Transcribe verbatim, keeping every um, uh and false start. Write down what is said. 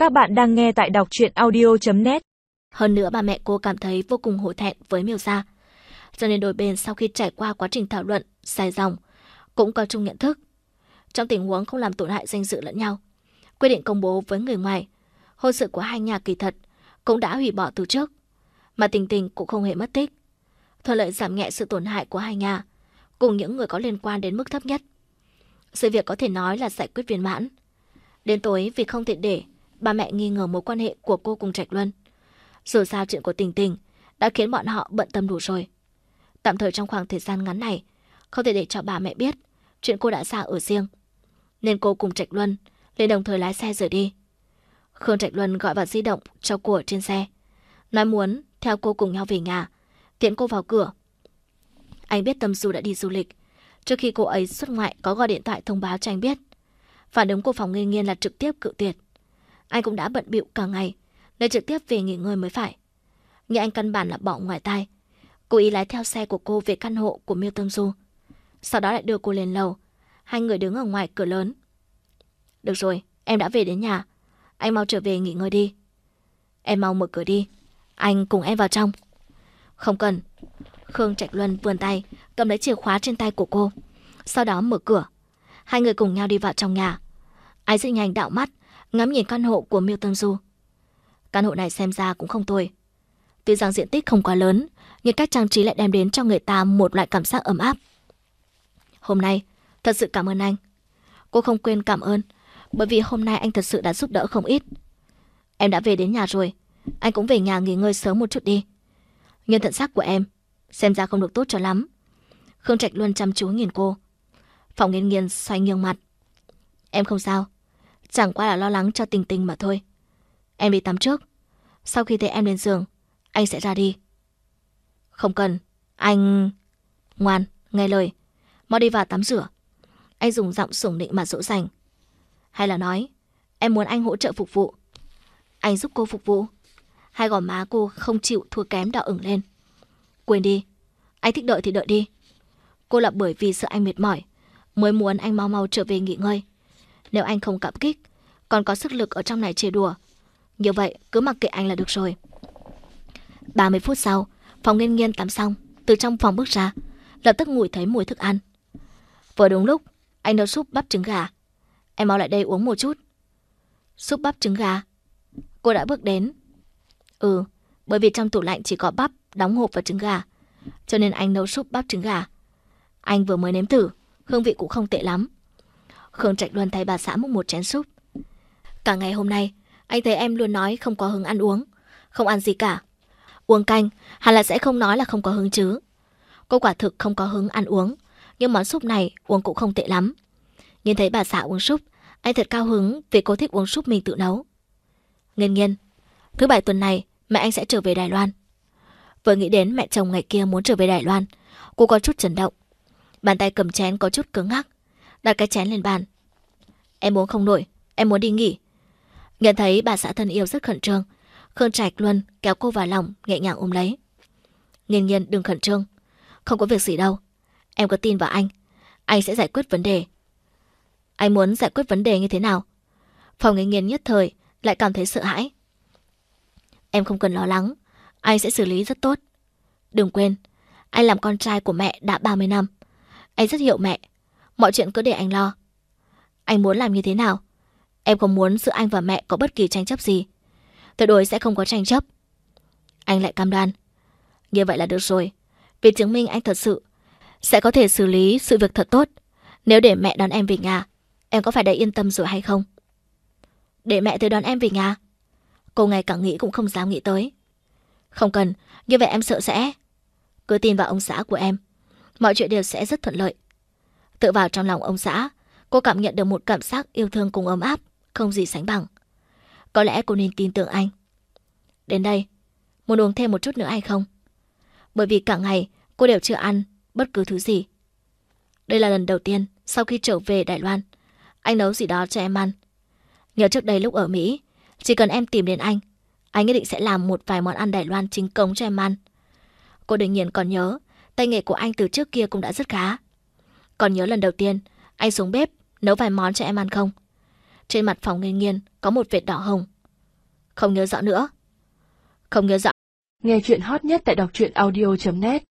Các bạn đang nghe tại đọc truyện audio chấm net. Hơn nữa bà mẹ cô cảm thấy vô cùng hổ thẹn với Miêu Gia. Cho nên đôi bên sau khi trải qua quá trình thảo luận dài dòng cũng có chung nhận thức. Trong tình huống không làm tổn hại danh dự lẫn nhau, quyết định công bố với người ngoài hôn sự của hai nhà kỳ thật cũng đã hủy bỏ từ trước, mà Tình Tình cũng không hề mất tích, thuận lợi giảm nhẹ sự tổn hại của hai nhà cùng những người có liên quan đến mức thấp nhất. Sự việc có thể nói là giải quyết viên mãn. Đến tối vì không thể để ba mẹ nghi ngờ mối quan hệ của cô cùng Trạch Luân, dù sao chuyện của Tình Tình đã khiến bọn họ bận tâm đủ rồi. Tạm thời trong khoảng thời gian ngắn này không thể để cho bà mẹ biết chuyện cô đã ra ở riêng, nên cô cùng Trạch Luân lên đồng thời lái xe rời đi. Khương Trạch Luân gọi vào di động cho cô ở trên xe, nói muốn theo cô cùng nhau về nhà, tiễn cô vào cửa. Anh biết Tâm Du đã đi du lịch, trước khi cô ấy xuất ngoại có gọi điện thoại thông báo cho anh biết. Phản ứng của Phòng Nghiên Nghiên là trực tiếp cự tuyệt. Anh cũng đã bận bịu cả ngày nên trực tiếp về nghỉ ngơi mới phải. Nhưng anh căn bản là bỏ ngoài tai, cố ý lái theo xe của cô về căn hộ của Miêu Tâm Du, sau đó lại đưa cô lên lầu. Hai người đứng ở ngoài cửa lớn. Được rồi, em đã về đến nhà, anh mau trở về nghỉ ngơi đi. Em mau mở cửa đi, anh cùng em vào trong. Không cần. Khương Trạch Luân vươn tay cầm lấy chìa khóa trên tay của cô, sau đó mở cửa. Hai người cùng nhau đi vào trong nhà. Anh rất nhanh đảo mắt ngắm nhìn căn hộ của Miêu Tâm Du. Căn hộ này xem ra cũng không tồi. Tuy rằng diện tích không quá lớn, nhưng cách trang trí lại đem đến cho người ta một loại cảm giác ấm áp. Hôm nay thật sự cảm ơn anh. Cô không quên cảm ơn, bởi vì hôm nay anh thật sự đã giúp đỡ không ít. Em đã về đến nhà rồi, anh cũng về nhà nghỉ ngơi sớm một chút đi. Nhưng thận sắc của em xem ra không được tốt cho lắm. Khương Trạch Luân chăm chú nhìn cô. Phòng Nghiên Nghiên xoay nghiêng mặt. Em không sao, chẳng qua là lo lắng cho Tình Tình mà thôi. Em đi tắm trước, sau khi thấy em lên giường anh sẽ ra đi. Không cần, anh... Ngoan, nghe lời, mau đi vào tắm rửa. Anh dùng giọng sủng nịnh mà dỗ dành. Hay là nói em muốn anh hỗ trợ phục vụ? Anh giúp cô phục vụ? Hai gò má cô không chịu thua kém đỏ ửng lên. Quên đi, anh thích đợi thì đợi đi. Cô là bởi vì sợ anh mệt mỏi mới muốn anh mau mau trở về nghỉ ngơi. Nếu anh không cảm kích, còn có sức lực ở trong này chê đùa, như vậy cứ mặc kệ anh là được rồi. ba mươi phút sau, Phòng Nghiên Nghiên tắm xong, từ trong phòng bước ra, lập tức ngửi thấy mùi thức ăn. Vừa đúng lúc, anh nấu súp bắp trứng gà. Em mau lại đây uống một chút. Súp bắp trứng gà? Cô đã bước đến. Ừ, bởi vì trong tủ lạnh chỉ có bắp, đóng hộp và trứng gà, cho nên anh nấu súp bắp trứng gà. Anh vừa mới nếm thử, hương vị cũng không tệ lắm. Khương Trạch Luân thay bà xã múc một chén súp. Cả ngày hôm nay, anh thấy em luôn nói không có hứng ăn uống, không ăn gì cả. Uống canh, hẳn là sẽ không nói là không có hứng chứ. Cô quả thực không có hứng ăn uống, nhưng món súp này uống cũng không tệ lắm. Nhìn thấy bà xã uống súp, anh thật cao hứng vì cô thích uống súp mình tự nấu. Nghiên Nghiên, thứ bảy tuần này mẹ anh sẽ trở về Đài Loan. Vừa nghĩ đến mẹ chồng ngày kia muốn trở về Đài Loan, cô có chút chấn động. Bàn tay cầm chén có chút cứng ngắc, đặt cái chén lên bàn. Em uống không nổi, em muốn đi nghỉ. Nhận thấy bà xã thân yêu rất khẩn trương, Khương Trạch Luân kéo cô vào lòng, nhẹ nhàng ôm lấy. Nghiên Nghiên đừng khẩn trương, không có việc gì đâu. Em có tin vào anh, anh sẽ giải quyết vấn đề. Anh muốn giải quyết vấn đề như thế nào? Phòng Nghiên Nghiên nhất thời lại cảm thấy sợ hãi. Em không cần lo lắng, anh sẽ xử lý rất tốt. Đừng quên, anh làm con trai của mẹ đã ba mươi năm. Anh rất hiểu mẹ, mọi chuyện cứ để anh lo. Anh muốn làm như thế nào? Em không muốn giữa anh và mẹ có bất kỳ tranh chấp gì. Tuyệt đối sẽ không có tranh chấp. Anh lại cam đoan. Như vậy là được rồi, vì chứng minh anh thật sự sẽ có thể xử lý sự việc thật tốt. Nếu để mẹ đón em về nhà, em có phải đã yên tâm rồi hay không? Để mẹ tới đón em về nhà? Cô ngay cả nghĩ cũng không dám nghĩ tới. Không cần, như vậy em sợ sẽ... Cứ tin vào ông xã của em, mọi chuyện đều sẽ rất thuận lợi. Tự vào trong lòng ông xã, cô cảm nhận được một cảm giác yêu thương cùng ấm áp, không gì sánh bằng. Có lẽ cô nên tin tưởng anh. Đến đây, muốn uống thêm một chút nữa hay không? Bởi vì cả ngày cô đều chưa ăn bất cứ thứ gì. Đây là lần đầu tiên sau khi trở về Đài Loan, anh nấu gì đó cho em ăn. Nhớ trước đây lúc ở Mỹ, chỉ cần em tìm đến anh, anh nhất định sẽ làm một vài món ăn Đài Loan chính cống cho em ăn. Cô đương nhiên còn nhớ, tay nghề của anh từ trước kia cũng đã rất khá. Còn nhớ lần đầu tiên anh xuống bếp nấu vài món cho em ăn không? Trên mặt Phòng Nghiên Nghiên có một vệt đỏ hồng. Không nhớ rõ nữa. Không nhớ rõ. Nghe chuyện hot nhất tại đọc truyện audio chấm net